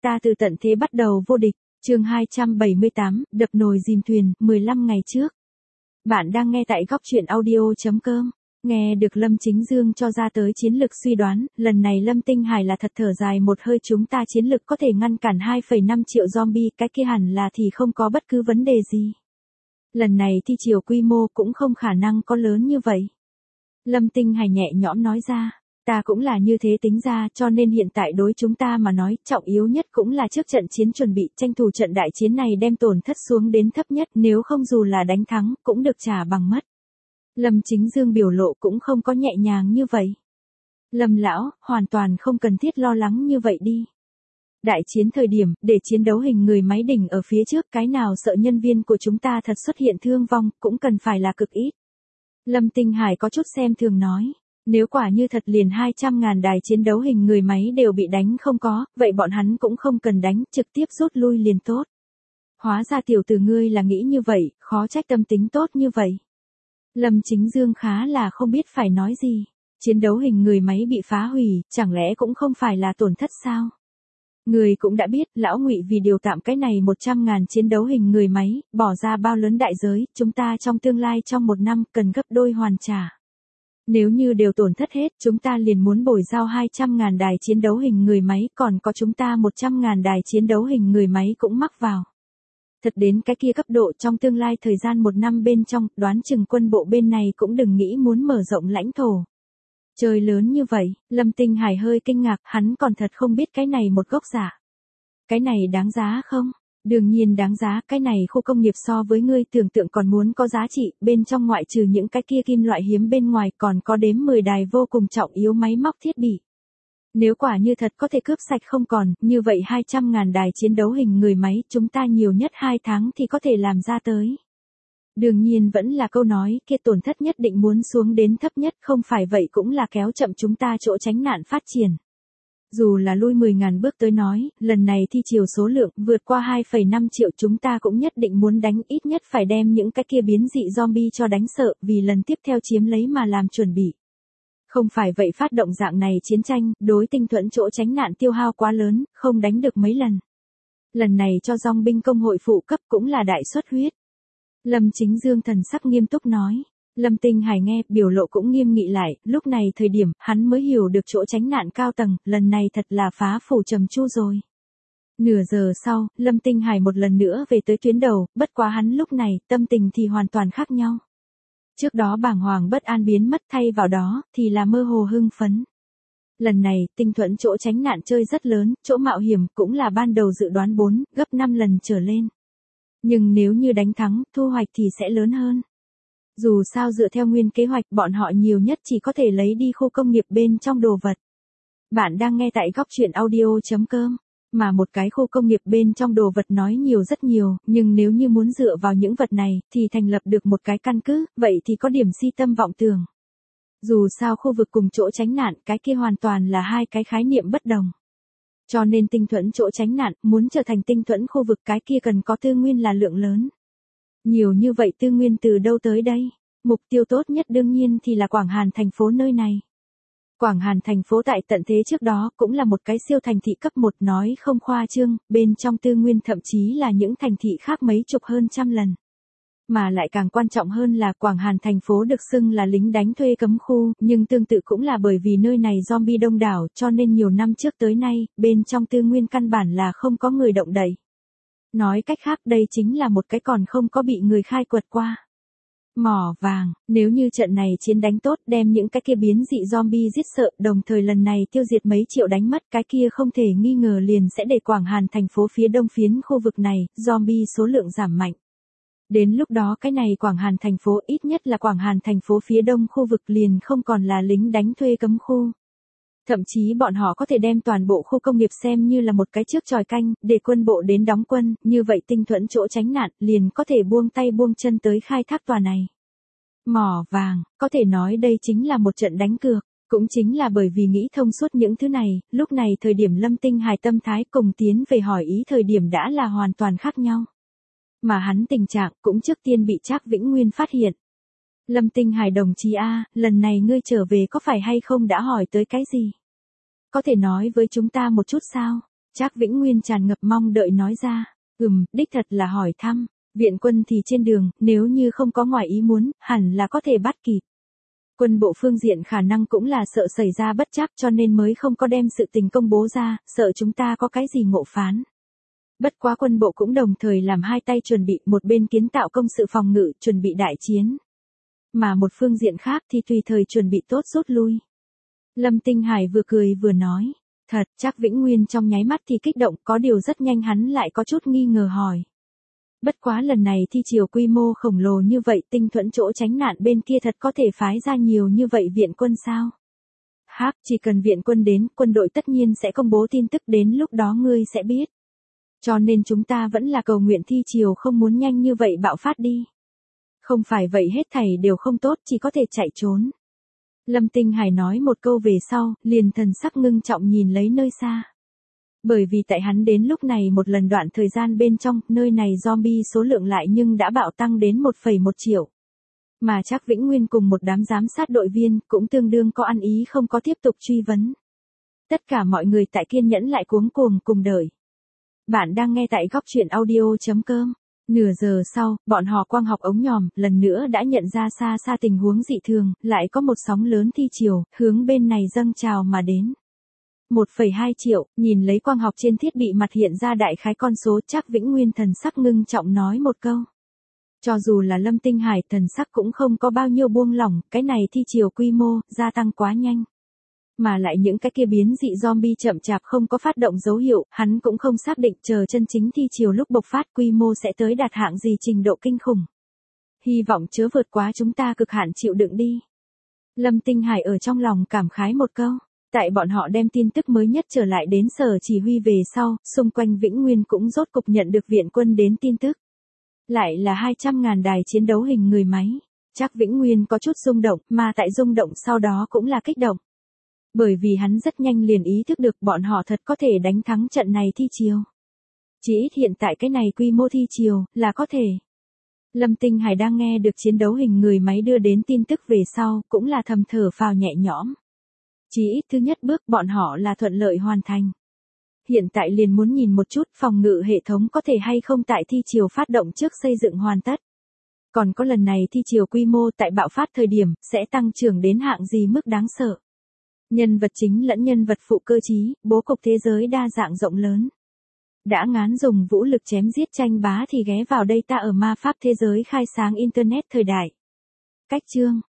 Ta từ tận thế bắt đầu vô địch, chương 278, đập nồi dìm thuyền, 15 ngày trước. Bạn đang nghe tại góc truyện audio.com. Nghe được Lâm Chính Dương cho ra tới chiến lược suy đoán, lần này Lâm Tinh Hải là thật thở dài một hơi, chúng ta chiến lược có thể ngăn cản 2,5 triệu zombie, cái kia hẳn là thì không có bất cứ vấn đề gì. Lần này thi chiều quy mô cũng không khả năng có lớn như vậy. Lâm Tinh Hải nhẹ nhõm nói ra. Ta cũng là như thế tính ra, cho nên hiện tại đối chúng ta mà nói, trọng yếu nhất cũng là trước trận chiến chuẩn bị, tranh thủ trận đại chiến này đem tổn thất xuống đến thấp nhất, nếu không dù là đánh thắng, cũng được trả bằng mất. Lâm Chính Dương biểu lộ cũng không có nhẹ nhàng như vậy. Lâm lão, hoàn toàn không cần thiết lo lắng như vậy đi. Đại chiến thời điểm, để chiến đấu hình người máy đỉnh ở phía trước, cái nào sợ nhân viên của chúng ta thật xuất hiện thương vong, cũng cần phải là cực ít. Lâm Tinh Hải có chút xem thường nói. Nếu quả như thật liền 200.000 đài chiến đấu hình người máy đều bị đánh không có, vậy bọn hắn cũng không cần đánh, trực tiếp rút lui liền tốt. Hóa ra tiểu tử ngươi là nghĩ như vậy, khó trách tâm tính tốt như vậy. Lâm Chính Dương khá là không biết phải nói gì. Chiến đấu hình người máy bị phá hủy, chẳng lẽ cũng không phải là tổn thất sao? Người cũng đã biết, lão Ngụy vì điều tạm cái này 100.000 chiến đấu hình người máy, bỏ ra bao lớn đại giới, chúng ta trong tương lai trong 1 năm cần gấp đôi hoàn trả. Nếu như đều tổn thất hết, chúng ta liền muốn bồi giao 200.000 đài chiến đấu hình người máy, còn có chúng ta 100.000 đài chiến đấu hình người máy cũng mắc vào. Thật đến cái kia cấp độ, trong tương lai thời gian 1 năm bên trong, đoán chừng quân bộ bên này cũng đừng nghĩ muốn mở rộng lãnh thổ. Trời lớn như vậy, Lâm Tinh Hải hơi kinh ngạc, hắn còn thật không biết cái này một gốc giả. Cái này đáng giá không? Đương nhiên đáng giá, cái này khu công nghiệp so với ngươi tưởng tượng còn muốn có giá trị, bên trong ngoại trừ những cái kia kim loại hiếm bên ngoài còn có đếm 10 đài vô cùng trọng yếu máy móc thiết bị. Nếu quả như thật có thể cướp sạch không còn, như vậy 200.000 đài chiến đấu hình người máy, chúng ta nhiều nhất 2 tháng thì có thể làm ra tới. Đương nhiên vẫn là câu nói, kia tổn thất nhất định muốn xuống đến thấp nhất, không phải vậy cũng là kéo chậm chúng ta chỗ tránh nạn phát triển. Dù là lui 10.000 bước tới nói, lần này thi chiều số lượng vượt qua 2,5 triệu, chúng ta cũng nhất định muốn đánh, ít nhất phải đem những cái kia biến dị zombie cho đánh sợ, vì lần tiếp theo chiếm lấy mà làm chuẩn bị. Không phải vậy phát động dạng này chiến tranh, đối tinh thuẫn chỗ tránh nạn tiêu hao quá lớn, không đánh được mấy lần. Lần này cho dòng binh công hội phụ cấp cũng là đại suất huyết. Lâm Chính Dương thần sắc nghiêm túc nói. Lâm Tinh Hải nghe, biểu lộ cũng nghiêm nghị lại, lúc này thời điểm, hắn mới hiểu được chỗ tránh nạn cao tầng, lần này thật là phá phủ trầm chu rồi. Nửa giờ sau, Lâm Tinh Hải một lần nữa về tới tuyến đầu, bất quá hắn lúc này, tâm tình thì hoàn toàn khác nhau. Trước đó bàng hoàng bất an biến mất, thay vào đó, thì là mơ hồ hưng phấn. Lần này, tinh thuẫn chỗ tránh nạn chơi rất lớn, chỗ mạo hiểm cũng là ban đầu dự đoán 4, gấp 5 lần trở lên. Nhưng nếu như đánh thắng, thu hoạch thì sẽ lớn hơn. Dù sao dựa theo nguyên kế hoạch, bọn họ nhiều nhất chỉ có thể lấy đi khu công nghiệp bên trong đồ vật. Bạn đang nghe tại góc truyện audio.com. Mà một cái khu công nghiệp bên trong đồ vật nói nhiều rất nhiều, nhưng nếu như muốn dựa vào những vật này, thì thành lập được một cái căn cứ, vậy thì có điểm si tâm vọng tưởng. Dù sao khu vực cùng chỗ tránh nạn, cái kia hoàn toàn là hai cái khái niệm bất đồng. Cho nên tinh thuẫn chỗ tránh nạn, muốn trở thành tinh thuẫn khu vực, cái kia cần có tư nguyên là lượng lớn. Nhiều như vậy tư nguyên từ đâu tới đây? Mục tiêu tốt nhất đương nhiên thì là Quảng Hàn thành phố nơi này. Quảng Hàn thành phố tại tận thế trước đó cũng là một cái siêu thành thị cấp 1, nói không khoa trương, bên trong tư nguyên thậm chí là những thành thị khác mấy chục hơn trăm lần. Mà lại càng quan trọng hơn là Quảng Hàn thành phố được xưng là lính đánh thuê cấm khu, nhưng tương tự cũng là bởi vì nơi này zombie đông đảo, cho nên nhiều năm trước tới nay, bên trong tư nguyên căn bản là không có người động đậy. Nói cách khác, đây chính là một cái còn không có bị người khai quật qua. Mỏ vàng, nếu như trận này chiến đánh tốt, đem những cái kia biến dị zombie giết sợ, đồng thời lần này tiêu diệt mấy triệu đánh mất, cái kia không thể nghi ngờ liền sẽ để Quảng Hàn thành phố phía đông phiến khu vực này, zombie số lượng giảm mạnh. Đến lúc đó cái này Quảng Hàn thành phố, ít nhất là Quảng Hàn thành phố phía đông khu vực liền không còn là lính đánh thuê cấm khu. Thậm chí bọn họ có thể đem toàn bộ khu công nghiệp xem như là một cái trước chòi canh, để quân bộ đến đóng quân, như vậy tinh thuẫn chỗ tránh nạn, liền có thể buông tay buông chân tới khai thác tòa này. Mỏ vàng, có thể nói đây chính là một trận đánh cược, cũng chính là bởi vì nghĩ thông suốt những thứ này, lúc này thời điểm Lâm Tinh Hải tâm thái cùng tiến về hỏi ý thời điểm đã là hoàn toàn khác nhau. Mà hắn tình trạng cũng trước tiên bị Trác Vĩnh Nguyên phát hiện. Lâm Tinh Hải đồng chí A, lần này ngươi trở về có phải hay không đã hỏi tới cái gì? Có thể nói với chúng ta một chút sao? Trác Vĩnh Nguyên tràn ngập mong đợi nói ra. Đích thật là hỏi thăm. Viện quân thì trên đường, nếu như không có ngoài ý muốn, hẳn là có thể bắt kịp. Quân bộ phương diện khả năng cũng là sợ xảy ra bất trắc cho nên mới không có đem sự tình công bố ra, sợ chúng ta có cái gì ngộ phán. Bất quá quân bộ cũng đồng thời làm hai tay chuẩn bị, một bên kiến tạo công sự phòng ngự, chuẩn bị đại chiến. Mà một phương diện khác thì tùy thời chuẩn bị tốt rút lui. Lâm Tinh Hải vừa cười vừa nói. Thật, Trác Vĩnh Nguyên trong nháy mắt thì kích động, có điều rất nhanh hắn lại có chút nghi ngờ hỏi. Bất quá lần này thi triều quy mô khổng lồ như vậy, Tinh Thuẫn chỗ tránh nạn bên kia thật có thể phái ra nhiều như vậy viện quân sao? Chỉ cần viện quân đến, quân đội tất nhiên sẽ công bố tin tức, đến lúc đó ngươi sẽ biết. Cho nên chúng ta vẫn là cầu nguyện thi triều không muốn nhanh như vậy bạo phát đi. Không phải vậy hết thảy đều không tốt, chỉ có thể chạy trốn. Lâm Tinh Hải nói một câu về sau, liền thần sắc ngưng trọng nhìn lấy nơi xa. Bởi vì tại hắn đến lúc này một lần đoạn thời gian bên trong, nơi này zombie số lượng lại nhưng đã bạo tăng đến 1,1 triệu. Mà Trác Vĩnh Nguyên cùng một đám giám sát đội viên cũng tương đương có ăn ý không có tiếp tục truy vấn. Tất cả mọi người tại kiên nhẫn lại cuống cuồng cùng đợi. Bạn đang nghe tại góc truyện audio.com. Nửa giờ sau, bọn họ quang học ống nhòm, lần nữa đã nhận ra xa xa tình huống dị thường, lại có một sóng lớn thi triều, hướng bên này dâng trào mà đến. 1,2 triệu, nhìn lấy quang học trên thiết bị mặt hiện ra đại khái con số, Trác Vĩnh Nguyên thần sắc ngưng trọng nói một câu. Cho dù là Lâm Tinh Hải thần sắc cũng không có bao nhiêu buông lỏng, cái này thi triều quy mô, gia tăng quá nhanh. Mà lại những cái kia biến dị zombie chậm chạp không có phát động dấu hiệu, hắn cũng không xác định chờ chân chính thi triều lúc bộc phát quy mô sẽ tới đạt hạng gì trình độ kinh khủng. Hy vọng chớ vượt quá chúng ta cực hạn chịu đựng đi. Lâm Tinh Hải ở trong lòng cảm khái một câu. Tại bọn họ đem tin tức mới nhất trở lại đến sở chỉ huy về sau, xung quanh Vĩnh Nguyên cũng rốt cục nhận được viện quân đến tin tức. Lại là 200.000 đài chiến đấu hình người máy. Trác Vĩnh Nguyên có chút rung động, mà tại rung động sau đó cũng là kích động. Bởi vì hắn rất nhanh liền ý thức được bọn họ thật có thể đánh thắng trận này thi triều. Chỉ ít hiện tại cái này quy mô thi triều, là có thể. Lâm Tinh Hải đang nghe được chiến đấu hình người máy đưa đến tin tức về sau, cũng là thầm thở phào nhẹ nhõm. Chỉ ít thứ nhất bước bọn họ là thuận lợi hoàn thành. Hiện tại liền muốn nhìn một chút phòng ngự hệ thống có thể hay không tại thi triều phát động trước xây dựng hoàn tất. Còn có lần này thi triều quy mô tại bạo phát thời điểm, sẽ tăng trưởng đến hạng gì mức đáng sợ. Nhân vật chính lẫn nhân vật phụ cơ trí, bố cục thế giới đa dạng rộng lớn. Đã ngán dùng vũ lực chém giết tranh bá thì ghé vào đây ta ở ma pháp thế giới khai sáng Internet thời đại. Cách chương.